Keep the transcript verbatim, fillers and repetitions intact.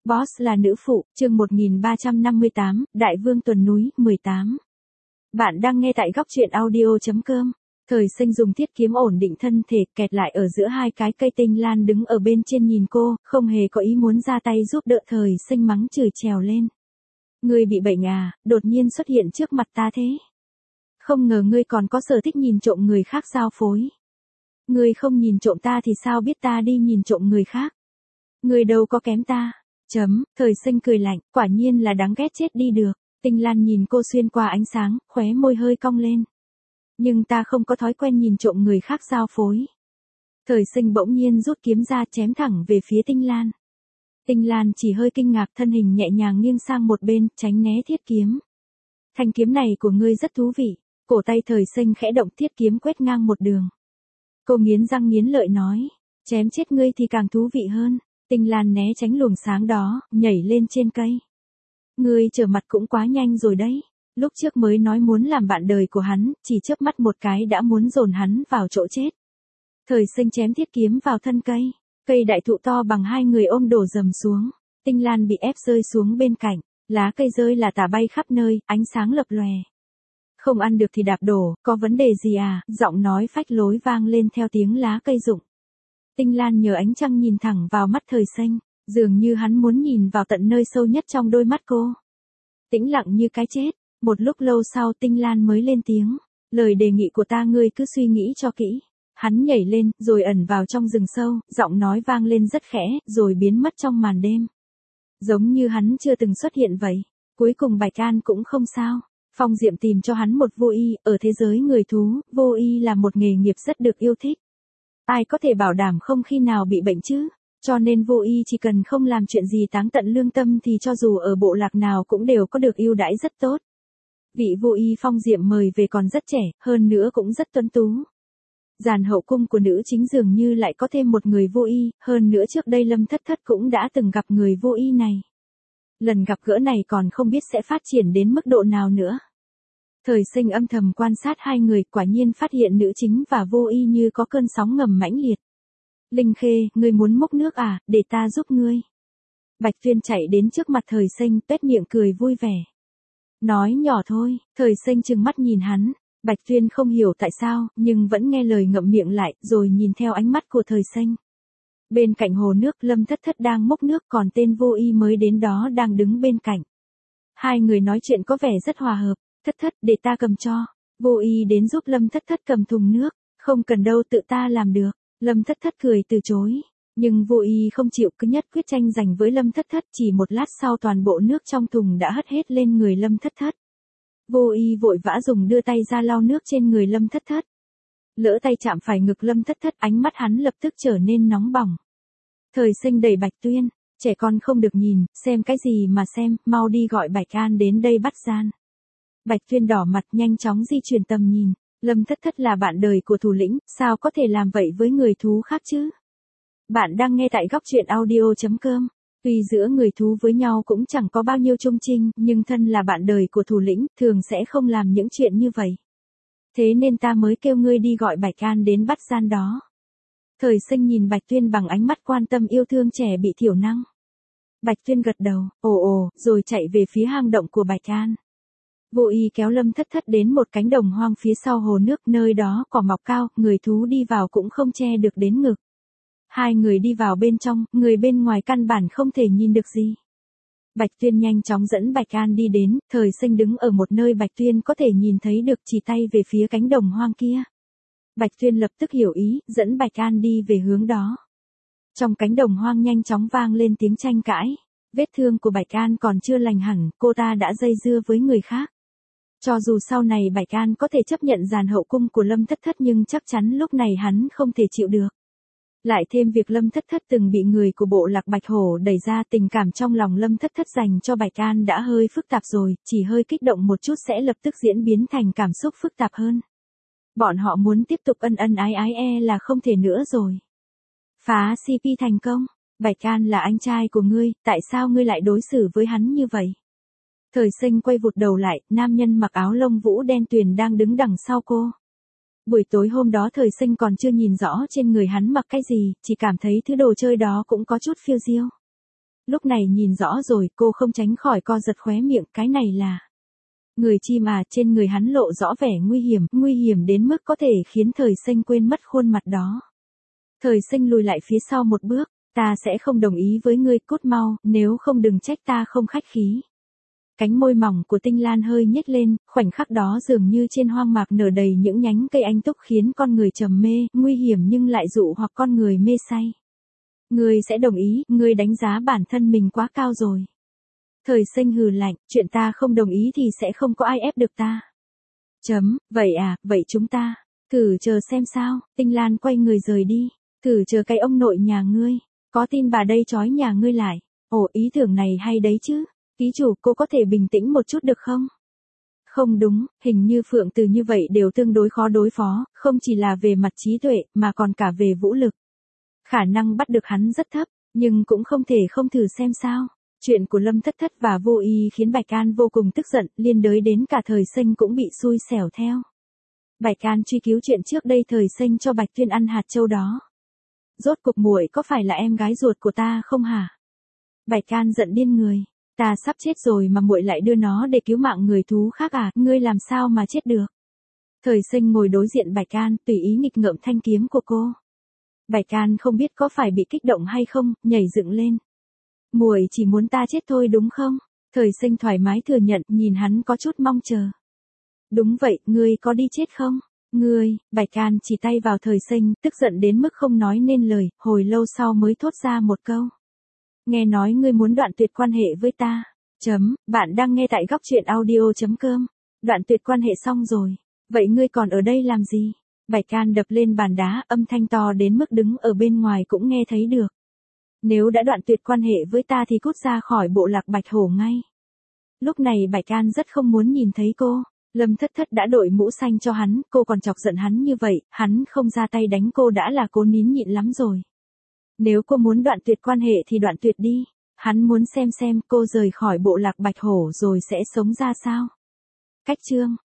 Boss là nữ phụ, chương một nghìn ba trăm năm mươi tám, Đại vương tuần núi, mười tám. Bạn đang nghe tại góc truyện audio.com. Thời sinh dùng thiết kiếm ổn định thân thể, kẹt lại ở giữa hai cái cây tinh lan đứng ở bên trên nhìn cô, không hề có ý muốn ra tay giúp đỡ. Thời sinh mắng chửi trèo lên. Ngươi bị bệnh à, đột nhiên xuất hiện trước mặt ta thế. Không ngờ ngươi còn có sở thích nhìn trộm người khác giao phối. Ngươi không nhìn trộm ta thì sao biết ta đi nhìn trộm người khác. Ngươi đâu có kém ta. Chấm, thời sinh cười lạnh, quả nhiên là đáng ghét chết đi được. Tinh Lan nhìn cô xuyên qua ánh sáng, khóe môi hơi cong lên. Nhưng ta không có thói quen nhìn trộm người khác giao phối. Thời sinh bỗng nhiên rút kiếm ra chém thẳng về phía Tinh Lan. Tinh Lan chỉ hơi kinh ngạc, thân hình nhẹ nhàng nghiêng sang một bên, tránh né thiết kiếm. Thanh kiếm này của ngươi rất thú vị. Cổ tay thời sinh khẽ động, thiết kiếm quét ngang một đường. Cô nghiến răng nghiến lợi nói, chém chết ngươi thì càng thú vị hơn. Tinh Lan né tránh luồng sáng đó, nhảy lên trên cây. Ngươi trở mặt cũng quá nhanh rồi đấy. Lúc trước mới nói muốn làm bạn đời của hắn, chỉ chớp mắt một cái đã muốn dồn hắn vào chỗ chết. Thời sinh chém thiết kiếm vào thân cây. Cây đại thụ to bằng hai người ôm đổ dầm xuống. Tinh Lan bị ép rơi xuống bên cạnh. Lá cây rơi là tả bay khắp nơi, ánh sáng lập lòe. Không ăn được thì đạp đổ, có vấn đề gì à? Giọng nói phách lối vang lên theo tiếng lá cây rụng. Tinh Lan nhờ ánh trăng nhìn thẳng vào mắt thời sinh, dường như hắn muốn nhìn vào tận nơi sâu nhất trong đôi mắt cô. Tĩnh lặng như cái chết, một lúc lâu sau Tinh Lan mới lên tiếng, lời đề nghị của ta ngươi cứ suy nghĩ cho kỹ. Hắn nhảy lên, rồi ẩn vào trong rừng sâu, giọng nói vang lên rất khẽ, rồi biến mất trong màn đêm. Giống như hắn chưa từng xuất hiện vậy. Cuối cùng Bạch An cũng không sao. Phong Diệm tìm cho hắn một vô y, ở thế giới người thú, vô y là một nghề nghiệp rất được yêu thích. Ai có thể bảo đảm không khi nào bị bệnh chứ? Cho nên vô y chỉ cần không làm chuyện gì táng tận lương tâm thì cho dù ở bộ lạc nào cũng đều có được ưu đãi rất tốt. Vị vô y Phong Diệm mời về còn rất trẻ, hơn nữa cũng rất tuấn tú. Dàn hậu cung của nữ chính dường như lại có thêm một người vô y, hơn nữa trước đây Lâm Thất Thất cũng đã từng gặp người vô y này. Lần gặp gỡ này còn không biết sẽ phát triển đến mức độ nào nữa. Thời sinh âm thầm quan sát hai người, quả nhiên phát hiện nữ chính và vô y như có cơn sóng ngầm mãnh liệt. Linh Khê, ngươi muốn múc nước à, để ta giúp ngươi. Bạch Tuyên chạy đến trước mặt thời sinh, tuét miệng cười vui vẻ. Nói nhỏ thôi, thời sinh trừng mắt nhìn hắn. Bạch Tuyên không hiểu tại sao, nhưng vẫn nghe lời ngậm miệng lại, rồi nhìn theo ánh mắt của thời sinh. Bên cạnh hồ nước, Lâm Thất Thất đang múc nước, còn tên vô y mới đến đó đang đứng bên cạnh. Hai người nói chuyện có vẻ rất hòa hợp. Thất Thất, để ta cầm cho. Vô y đến giúp Lâm Thất Thất cầm thùng nước. Không cần đâu, tự ta làm được. Lâm Thất Thất cười từ chối. Nhưng vô y không chịu, cứ nhất quyết tranh giành với Lâm Thất Thất. Chỉ một lát sau toàn bộ nước trong thùng đã hất hết lên người Lâm Thất Thất. Vô y vội vã dùng đưa tay ra lau nước trên người Lâm Thất Thất. Lỡ tay chạm phải ngực Lâm Thất Thất, ánh mắt hắn lập tức trở nên nóng bỏng. Thời sinh đẩy Bạch Tuyên, trẻ con không được nhìn, xem cái gì mà xem, mau đi gọi Bạch An đến đây bắt gian. Bạch Tuyên đỏ mặt nhanh chóng di chuyển tầm nhìn, Lâm Thất Thất là bạn đời của thủ lĩnh, sao có thể làm vậy với người thú khác chứ? Bạn đang nghe tại góc truyện audio.com. Tuy giữa người thú với nhau cũng chẳng có bao nhiêu chung chinh, nhưng thân là bạn đời của thủ lĩnh, thường sẽ không làm những chuyện như vậy. Thế nên ta mới kêu ngươi đi gọi Bạch An đến bắt gian đó. Thời sinh nhìn Bạch Tuyên bằng ánh mắt quan tâm yêu thương trẻ bị thiểu năng. Bạch Tuyên gật đầu, ồ ồ, rồi chạy về phía hang động của Bạch An. Vô y kéo Lâm Thất Thất đến một cánh đồng hoang phía sau hồ nước, nơi đó cỏ mọc cao, người thú đi vào cũng không che được đến ngực. Hai người đi vào bên trong, người bên ngoài căn bản không thể nhìn được gì. Bạch Tuyên nhanh chóng dẫn Bạch An đi đến, thời sinh đứng ở một nơi Bạch Tuyên có thể nhìn thấy được, chỉ tay về phía cánh đồng hoang kia. Bạch Tuyên lập tức hiểu ý, dẫn Bạch An đi về hướng đó. Trong cánh đồng hoang nhanh chóng vang lên tiếng tranh cãi. Vết thương của Bạch An còn chưa lành hẳn, cô ta đã dây dưa với người khác. Cho dù sau này Bạch An có thể chấp nhận dàn hậu cung của Lâm Thất Thất nhưng chắc chắn lúc này hắn không thể chịu được. Lại thêm việc Lâm Thất Thất từng bị người của bộ lạc Bạch Hổ đẩy ra, tình cảm trong lòng Lâm Thất Thất dành cho Bạch An đã hơi phức tạp rồi, chỉ hơi kích động một chút sẽ lập tức diễn biến thành cảm xúc phức tạp hơn. Bọn họ muốn tiếp tục ân ân ái ái e là không thể nữa rồi. Phá xê pê thành công, Bạch An là anh trai của ngươi, tại sao ngươi lại đối xử với hắn như vậy? Thời sinh quay vụt đầu lại, nam nhân mặc áo lông vũ đen tuyền đang đứng đằng sau cô. Buổi tối hôm đó thời sinh còn chưa nhìn rõ trên người hắn mặc cái gì, chỉ cảm thấy thứ đồ chơi đó cũng có chút phiêu diêu. Lúc này nhìn rõ rồi, cô không tránh khỏi co giật khóe miệng, cái này là người chi mà, trên người hắn lộ rõ vẻ nguy hiểm, nguy hiểm đến mức có thể khiến Thời Sinh quên mất khuôn mặt đó. Thời Sinh lùi lại phía sau một bước, ta sẽ không đồng ý với ngươi, cút mau, nếu không đừng trách ta không khách khí. Cánh môi mỏng của Tinh Lan hơi nhếch lên, khoảnh khắc đó dường như trên hoang mạc nở đầy những nhánh cây anh túc khiến con người trầm mê, nguy hiểm nhưng lại dụ hoặc con người mê say. Ngươi sẽ đồng ý, ngươi đánh giá bản thân mình quá cao rồi. Thời Sinh hừ lạnh, chuyện ta không đồng ý thì sẽ không có ai ép được ta. Chấm, vậy à, vậy chúng ta, thử chờ xem sao. Tinh Lan quay người rời đi, thử chờ cái ông nội nhà ngươi, có tin bà đây trói nhà ngươi lại. Ồ, ý tưởng này hay đấy chứ. Ký chủ, cô có thể bình tĩnh một chút được không? Không đúng, hình như Phượng Từ như vậy đều tương đối khó đối phó, không chỉ là về mặt trí tuệ, mà còn cả về vũ lực. Khả năng bắt được hắn rất thấp, nhưng cũng không thể không thử xem sao. Chuyện của Lâm Thất Thất và Vô Y khiến Bạch An vô cùng tức giận, liên đới đến cả Thời Sinh cũng bị xui xẻo theo. Bạch An truy cứu chuyện trước đây Thời Sinh cho Bạch Tuyên ăn hạt châu đó. Rốt cuộc muội có phải là em gái ruột của ta không hả? Bạch An giận điên người. Ta sắp chết rồi mà muội lại đưa nó để cứu mạng người thú khác à, ngươi làm sao mà chết được? Thời Sinh ngồi đối diện Bạch An, tùy ý nghịch ngợm thanh kiếm của cô. Bạch An không biết có phải bị kích động hay không, nhảy dựng lên. Muội chỉ muốn ta chết thôi đúng không? Thời Sinh thoải mái thừa nhận, nhìn hắn có chút mong chờ. Đúng vậy, ngươi có đi chết không? Ngươi, Bạch An chỉ tay vào Thời Sinh, tức giận đến mức không nói nên lời, hồi lâu sau mới thốt ra một câu. Nghe nói ngươi muốn đoạn tuyệt quan hệ với ta. Chấm, bạn đang nghe tại góc truyện audio chấm com. Đoạn tuyệt quan hệ xong rồi. Vậy ngươi còn ở đây làm gì? Bạch An đập lên bàn đá, âm thanh to đến mức đứng ở bên ngoài cũng nghe thấy được. Nếu đã đoạn tuyệt quan hệ với ta thì cút ra khỏi bộ lạc Bạch Hổ ngay. Lúc này Bạch An rất không muốn nhìn thấy cô. Lâm Thất Thất đã đội mũ xanh cho hắn, cô còn chọc giận hắn như vậy, hắn không ra tay đánh cô đã là cố nín nhịn lắm rồi. Nếu cô muốn đoạn tuyệt quan hệ thì đoạn tuyệt đi. Hắn muốn xem xem cô rời khỏi bộ lạc Bạch Hổ rồi sẽ sống ra sao. Cách chương